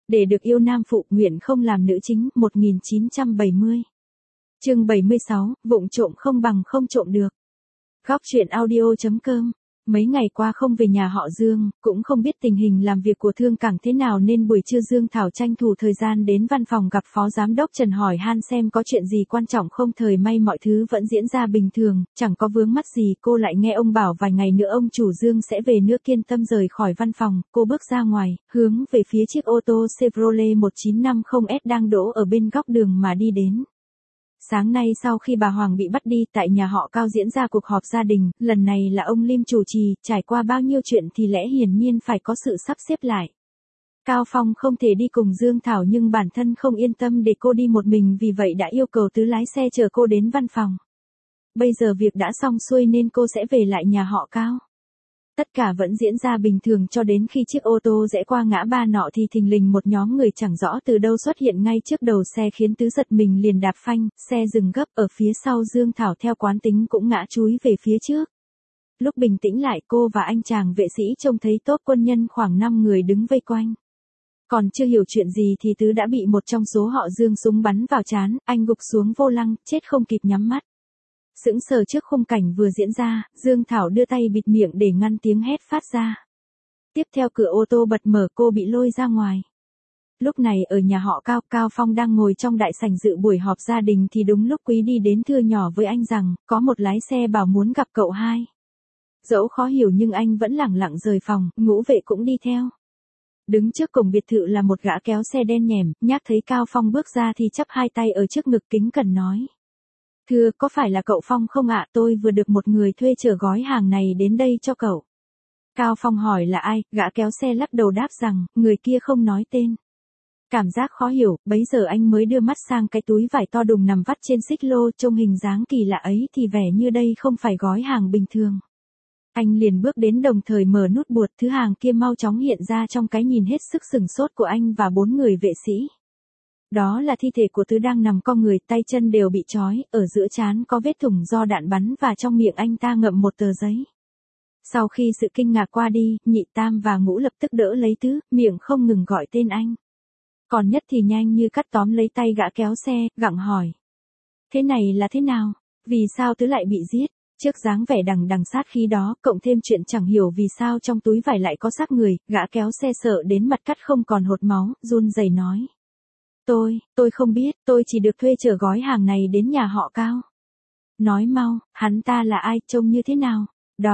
để được yêu nam phụ nguyện không làm nữ chính, 1970. Chương 76, vụng trộm không bằng không trộm được. Góc truyện audio.com. Mấy ngày qua không về nhà họ Dương, cũng không biết tình hình làm việc của Thương Cảng thế nào nên buổi trưa Dương Thảo tranh thủ thời gian đến văn phòng gặp Phó Giám đốc Trần hỏi han xem có chuyện gì quan trọng không. Thời may mọi thứ vẫn diễn ra bình thường, chẳng có vướng mắc gì. Cô lại nghe ông bảo vài ngày nữa ông chủ Dương sẽ về nước. Yên tâm rời khỏi văn phòng, cô bước ra ngoài, hướng về phía chiếc ô tô Chevrolet 1950S đang đỗ ở bên góc đường mà đi đến. Sáng nay sau khi bà Hoàng bị bắt đi, tại nhà họ Cao diễn ra cuộc họp gia đình, lần này là ông Lim chủ trì, trải qua bao nhiêu chuyện thì lẽ hiển nhiên phải có sự sắp xếp lại. Cao Phong không thể đi cùng Dương Thảo nhưng bản thân không yên tâm để cô đi một mình, vì vậy đã yêu cầu Tứ lái xe chở cô đến văn phòng. Bây giờ việc đã xong xuôi nên cô sẽ về lại nhà họ Cao. Tất cả vẫn diễn ra bình thường cho đến khi chiếc ô tô rẽ qua ngã ba nọ thì thình lình một nhóm người chẳng rõ từ đâu xuất hiện ngay trước đầu xe khiến Tứ giật mình liền đạp phanh, xe dừng gấp. Ở phía sau Dương Thảo theo quán tính cũng ngã chúi về phía trước. Lúc bình tĩnh lại cô và anh chàng vệ sĩ trông thấy tốp quân nhân khoảng 5 người đứng vây quanh. Còn chưa hiểu chuyện gì thì Tứ đã bị một trong số họ Dương súng bắn vào trán, anh gục xuống vô lăng, chết không kịp nhắm mắt. Sững sờ trước khung cảnh vừa diễn ra, Dương Thảo đưa tay bịt miệng để ngăn tiếng hét phát ra. Tiếp theo cửa ô tô bật mở, cô bị lôi ra ngoài. Lúc này ở nhà họ Cao, Cao Phong đang ngồi trong đại sảnh dự buổi họp gia đình thì đúng lúc Quý đi đến thưa nhỏ với anh rằng, có một lái xe bảo muốn gặp cậu hai. Dẫu khó hiểu nhưng anh vẫn lẳng lặng rời phòng, Ngũ Vệ cũng đi theo. Đứng trước cổng biệt thự là một gã kéo xe đen nhẻm, nhác thấy Cao Phong bước ra thì chắp hai tay ở trước ngực kính cẩn nói. Thưa, có phải là cậu Phong không ạ? Tôi vừa được một người thuê chở gói hàng này đến đây cho cậu. Cao Phong hỏi là ai, gã kéo xe lắc đầu đáp rằng, người kia không nói tên. Cảm giác khó hiểu, bấy giờ anh mới đưa mắt sang cái túi vải to đùng nằm vắt trên xích lô, trông hình dáng kỳ lạ ấy thì vẻ như đây không phải gói hàng bình thường. Anh liền bước đến đồng thời mở nút buộc, thứ hàng kia mau chóng hiện ra trong cái nhìn hết sức sửng sốt của anh và 4 người vệ sĩ. Đó là thi thể của Tứ đang nằm co người, tay chân đều bị trói, ở giữa trán có vết thủng do đạn bắn và trong miệng anh ta ngậm một tờ giấy. Sau khi sự kinh ngạc qua đi, Nhị Tam và Ngũ lập tức đỡ lấy Tứ, miệng không ngừng gọi tên anh. Còn Nhất thì nhanh như cắt tóm lấy tay gã kéo xe, gặng hỏi. Thế này là thế nào? Vì sao Tứ lại bị giết? Trước dáng vẻ đằng đằng sát khí đó, cộng thêm chuyện chẳng hiểu vì sao trong túi vải lại có xác người, gã kéo xe sợ đến mặt cắt không còn hột máu, run rẩy nói. Tôi không biết, tôi chỉ được thuê chở gói hàng này đến nhà họ Cao. Nói mau, hắn ta là ai, trông như thế nào?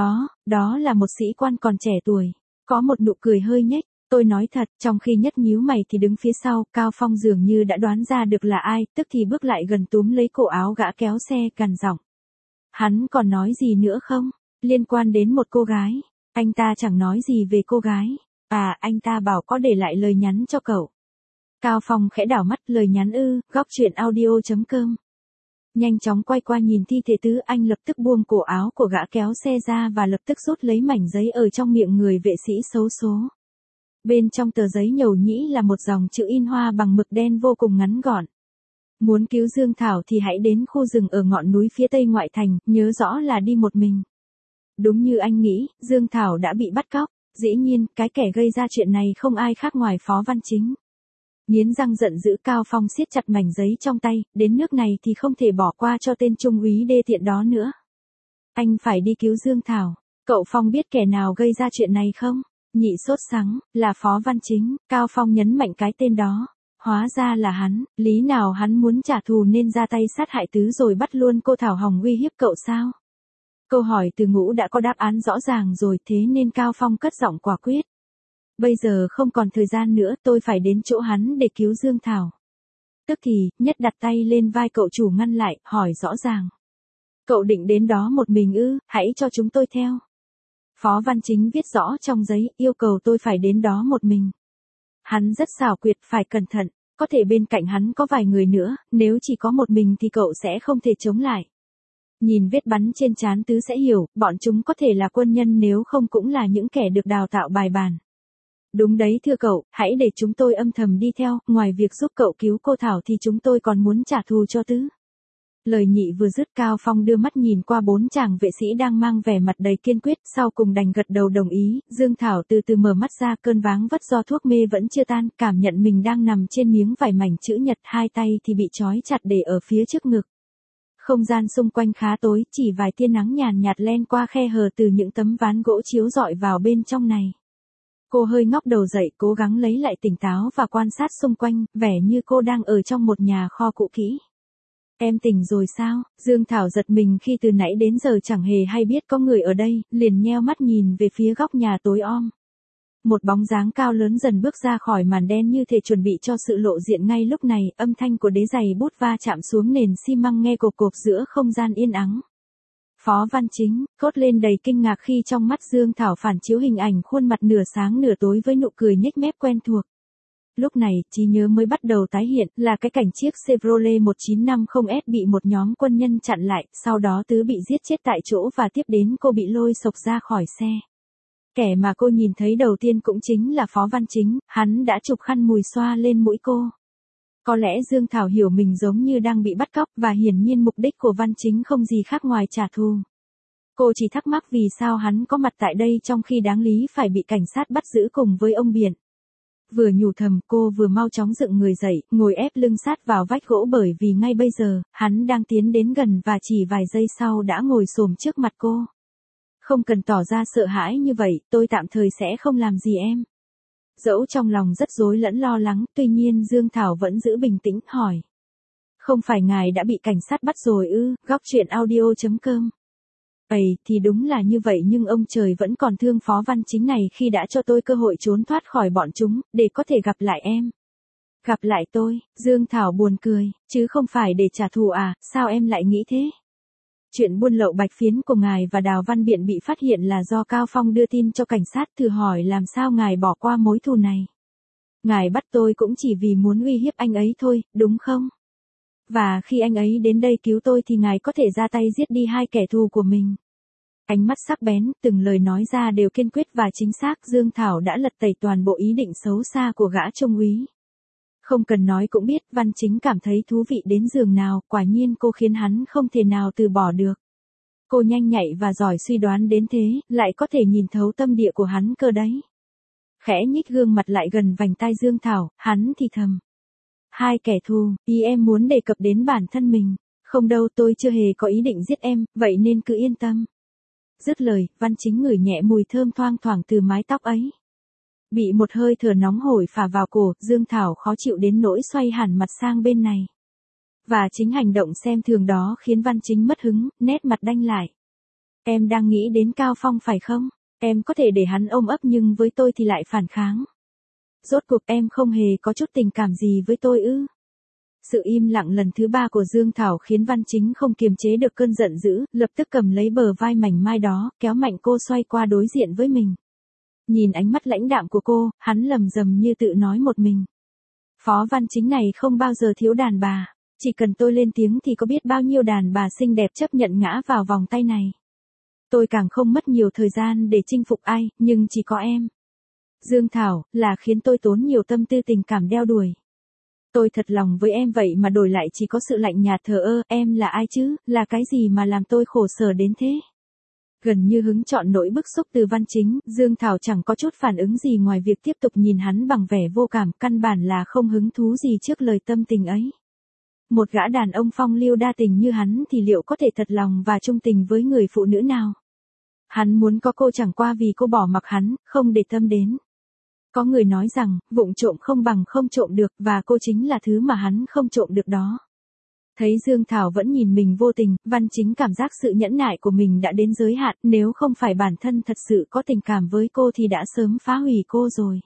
Đó là một sĩ quan còn trẻ tuổi. Có một nụ cười hơi nhếch, tôi nói thật, trong khi Nhất nhíu mày thì đứng phía sau, Cao Phong dường như đã đoán ra được là ai, tức thì bước lại gần túm lấy cổ áo gã kéo xe, gằn giọng. Hắn còn nói gì nữa không? Liên quan đến một cô gái. Anh ta chẳng nói gì về cô gái. À, anh ta bảo có để lại lời nhắn cho cậu. Cao Phong khẽ đảo mắt, lời nhắn ư, góc truyện audio.com. Nhanh chóng quay qua nhìn thi thể Tứ, anh lập tức buông cổ áo của gã kéo xe ra và lập tức rút lấy mảnh giấy ở trong miệng người vệ sĩ xấu số. Bên trong tờ giấy nhầu nhĩ là một dòng chữ in hoa bằng mực đen vô cùng ngắn gọn. Muốn cứu Dương Thảo thì hãy đến khu rừng ở ngọn núi phía tây ngoại thành, nhớ rõ là đi một mình. Đúng như anh nghĩ, Dương Thảo đã bị bắt cóc, dĩ nhiên, cái kẻ gây ra chuyện này không ai khác ngoài Phó Văn Chính. Nghiến răng giận dữ, Cao Phong siết chặt mảnh giấy trong tay, đến nước này thì không thể bỏ qua cho tên trung úy đê tiện đó nữa. Anh phải đi cứu Dương Thảo. Cậu Phong biết kẻ nào gây ra chuyện này không? Nhị sốt sắng, là Phó Văn Chính. Cao Phong nhấn mạnh cái tên đó. Hóa ra là hắn, lý nào hắn muốn trả thù nên ra tay sát hại Tứ rồi bắt luôn cô Thảo Hồng uy hiếp cậu sao? Câu hỏi từ Ngũ đã có đáp án rõ ràng rồi, thế nên Cao Phong cất giọng quả quyết. Bây giờ không còn thời gian nữa, tôi phải đến chỗ hắn để cứu Dương Thảo. Tức thì, Nhất đặt tay lên vai cậu chủ ngăn lại, hỏi rõ ràng. Cậu định đến đó một mình ư, hãy cho chúng tôi theo. Phó Văn Chính viết rõ trong giấy, yêu cầu tôi phải đến đó một mình. Hắn rất xảo quyệt, phải cẩn thận, có thể bên cạnh hắn có vài người nữa, nếu chỉ có một mình thì cậu sẽ không thể chống lại. Nhìn vết bắn trên trán Tứ sẽ hiểu, bọn chúng có thể là quân nhân nếu không cũng là những kẻ được đào tạo bài bản. Đúng đấy thưa cậu, hãy để chúng tôi âm thầm đi theo, ngoài việc giúp cậu cứu cô Thảo thì chúng tôi còn muốn trả thù cho Tứ. Lời nhị vừa dứt Cao Phong đưa mắt nhìn qua 4 chàng vệ sĩ đang mang vẻ mặt đầy kiên quyết, sau cùng đành gật đầu đồng ý. Dương Thảo từ từ mở mắt ra, cơn váng vất do thuốc mê vẫn chưa tan, cảm nhận mình đang nằm trên miếng vải mảnh chữ nhật, hai tay thì bị trói chặt để ở phía trước ngực. Không gian xung quanh khá tối, chỉ vài tia nắng nhàn nhạt len qua khe hở từ những tấm ván gỗ chiếu rọi vào bên trong này. Cô hơi ngóc đầu dậy, cố gắng lấy lại tỉnh táo và quan sát xung quanh, vẻ như cô đang ở trong một nhà kho cũ kỹ. Em tỉnh rồi sao? Dương Thảo giật mình khi từ nãy đến giờ chẳng hề hay biết có người ở đây, liền nheo mắt nhìn về phía góc nhà tối om. Một bóng dáng cao lớn dần bước ra khỏi màn đen như thể chuẩn bị cho sự lộ diện ngay lúc này, âm thanh của đế giày bút va chạm xuống nền xi măng nghe cộp cộp giữa không gian yên ắng. Phó Văn Chính, cốt lên đầy kinh ngạc khi trong mắt Dương Thảo phản chiếu hình ảnh khuôn mặt nửa sáng nửa tối với nụ cười nhếch mép quen thuộc. Lúc này, trí nhớ mới bắt đầu tái hiện, là cái cảnh chiếc Chevrolet 1950S bị một nhóm quân nhân chặn lại, sau đó Tứ bị giết chết tại chỗ và tiếp đến cô bị lôi xộc ra khỏi xe. Kẻ mà cô nhìn thấy đầu tiên cũng chính là Phó Văn Chính, hắn đã chụp khăn mùi xoa lên mũi cô. Có lẽ Dương Thảo hiểu mình giống như đang bị bắt cóc và hiển nhiên mục đích của Văn Chính không gì khác ngoài trả thù. Cô chỉ thắc mắc vì sao hắn có mặt tại đây trong khi đáng lý phải bị cảnh sát bắt giữ cùng với ông Biển. Vừa nhủ thầm cô vừa mau chóng dựng người dậy, ngồi ép lưng sát vào vách gỗ bởi vì ngay bây giờ, hắn đang tiến đến gần và chỉ vài giây sau đã ngồi xổm trước mặt cô. Không cần tỏ ra sợ hãi như vậy, tôi tạm thời sẽ không làm gì em. Dẫu trong lòng rất rối lẫn lo lắng, tuy nhiên Dương Thảo vẫn giữ bình tĩnh, hỏi. Không phải ngài đã bị cảnh sát bắt rồi ư? Góc truyện audio.com. Thì đúng là như vậy nhưng ông trời vẫn còn thương Phó Văn Chính này khi đã cho tôi cơ hội trốn thoát khỏi bọn chúng, để có thể gặp lại em. Gặp lại tôi, Dương Thảo buồn cười, chứ không phải để trả thù à, sao em lại nghĩ thế? Chuyện buôn lậu bạch phiến của ngài và Đào Văn Biện bị phát hiện là do Cao Phong đưa tin cho cảnh sát, thử hỏi làm sao ngài bỏ qua mối thù này. Ngài bắt tôi cũng chỉ vì muốn uy hiếp anh ấy thôi, đúng không? Và khi anh ấy đến đây cứu tôi thì ngài có thể ra tay giết đi hai kẻ thù của mình. Ánh mắt sắc bén, từng lời nói ra đều kiên quyết và chính xác. Dương Thảo đã lật tẩy toàn bộ ý định xấu xa của gã trung úy. Không cần nói cũng biết Văn Chính cảm thấy thú vị đến giường nào, quả nhiên cô khiến hắn không thể nào từ bỏ được. Cô nhanh nhạy và giỏi suy đoán đến thế, lại có thể nhìn thấu tâm địa của hắn cơ đấy. Khẽ nhích gương mặt lại gần vành tai Dương Thảo, hắn thì thầm. Hai kẻ thù, ý em muốn đề cập đến bản thân mình. Không đâu, tôi chưa hề có ý định giết em, vậy nên cứ yên tâm. Dứt lời, Văn Chính ngửi nhẹ mùi thơm thoang thoảng từ mái tóc ấy. Bị một hơi thở nóng hổi phả vào cổ, Dương Thảo khó chịu đến nỗi xoay hẳn mặt sang bên này. Và chính hành động xem thường đó khiến Văn Chính mất hứng, nét mặt đanh lại. Em đang nghĩ đến Cao Phong phải không? Em có thể để hắn ôm ấp nhưng với tôi thì lại phản kháng. Rốt cuộc em không hề có chút tình cảm gì với tôi ư? Sự im lặng lần thứ ba của Dương Thảo khiến Văn Chính không kiềm chế được cơn giận dữ, lập tức cầm lấy bờ vai mảnh mai đó, kéo mạnh cô xoay qua đối diện với mình. Nhìn ánh mắt lãnh đạm của cô, hắn lầm rầm như tự nói một mình. Phó Văn Chính này không bao giờ thiếu đàn bà, chỉ cần tôi lên tiếng thì có biết bao nhiêu đàn bà xinh đẹp chấp nhận ngã vào vòng tay này. Tôi càng không mất nhiều thời gian để chinh phục ai, nhưng chỉ có em. Dương Thảo, là khiến tôi tốn nhiều tâm tư tình cảm đeo đuổi. Tôi thật lòng với em vậy mà đổi lại chỉ có sự lạnh nhạt thờ ơ, em là ai chứ, là cái gì mà làm tôi khổ sở đến thế? Gần như hứng trọn nỗi bức xúc từ Văn Chính, Dương Thảo chẳng có chút phản ứng gì ngoài việc tiếp tục nhìn hắn bằng vẻ vô cảm, căn bản là không hứng thú gì trước lời tâm tình ấy. Một gã đàn ông phong lưu đa tình như hắn thì liệu có thể thật lòng và trung tình với người phụ nữ nào? Hắn muốn có cô chẳng qua vì cô bỏ mặc hắn, không để tâm đến. Có người nói rằng, vụng trộm không bằng không trộm được, và cô chính là thứ mà hắn không trộm được đó. Thấy Dương Thảo vẫn nhìn mình vô tình, Văn Chính cảm giác sự nhẫn nại của mình đã đến giới hạn, nếu không phải bản thân thật sự có tình cảm với cô thì đã sớm phá hủy cô rồi.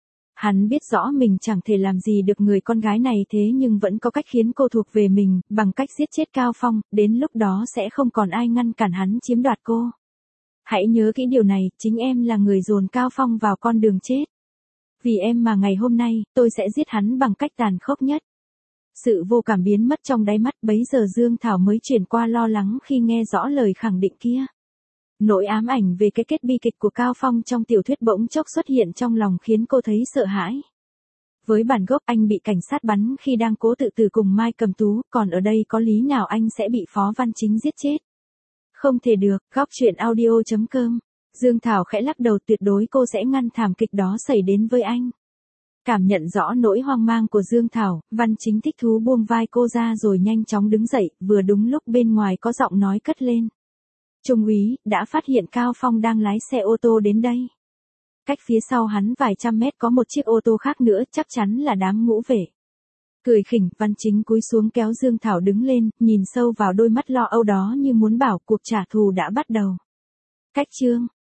Hắn biết rõ mình chẳng thể làm gì được người con gái này thế nhưng vẫn có cách khiến cô thuộc về mình, bằng cách giết chết Cao Phong, đến lúc đó sẽ không còn ai ngăn cản hắn chiếm đoạt cô. Hãy nhớ kỹ điều này, chính em là người dồn Cao Phong vào con đường chết. Vì em mà ngày hôm nay, tôi sẽ giết hắn bằng cách tàn khốc nhất. Sự vô cảm biến mất trong đáy mắt, bấy giờ Dương Thảo mới chuyển qua lo lắng khi nghe rõ lời khẳng định kia. Nỗi ám ảnh về cái kết bi kịch của Cao Phong trong tiểu thuyết bỗng chốc xuất hiện trong lòng khiến cô thấy sợ hãi. Với bản gốc anh bị cảnh sát bắn khi đang cố tự tử cùng Mai Cầm Tú, còn ở đây có lý nào anh sẽ bị Phó Văn Chính giết chết? Không thể được, góc truyện audio.com. Dương Thảo khẽ lắc đầu, tuyệt đối cô sẽ ngăn thảm kịch đó xảy đến với anh. Cảm nhận rõ nỗi hoang mang của Dương Thảo, Văn Chính thích thú buông vai cô ra rồi nhanh chóng đứng dậy, vừa đúng lúc bên ngoài có giọng nói cất lên. Trung úy, đã phát hiện Cao Phong đang lái xe ô tô đến đây. Cách phía sau hắn vài trăm mét có một chiếc ô tô khác nữa, chắc chắn là đám ngũ vệ. Cười khỉnh, Văn Chính cúi xuống kéo Dương Thảo đứng lên, nhìn sâu vào đôi mắt lo âu đó như muốn bảo cuộc trả thù đã bắt đầu. Cách chương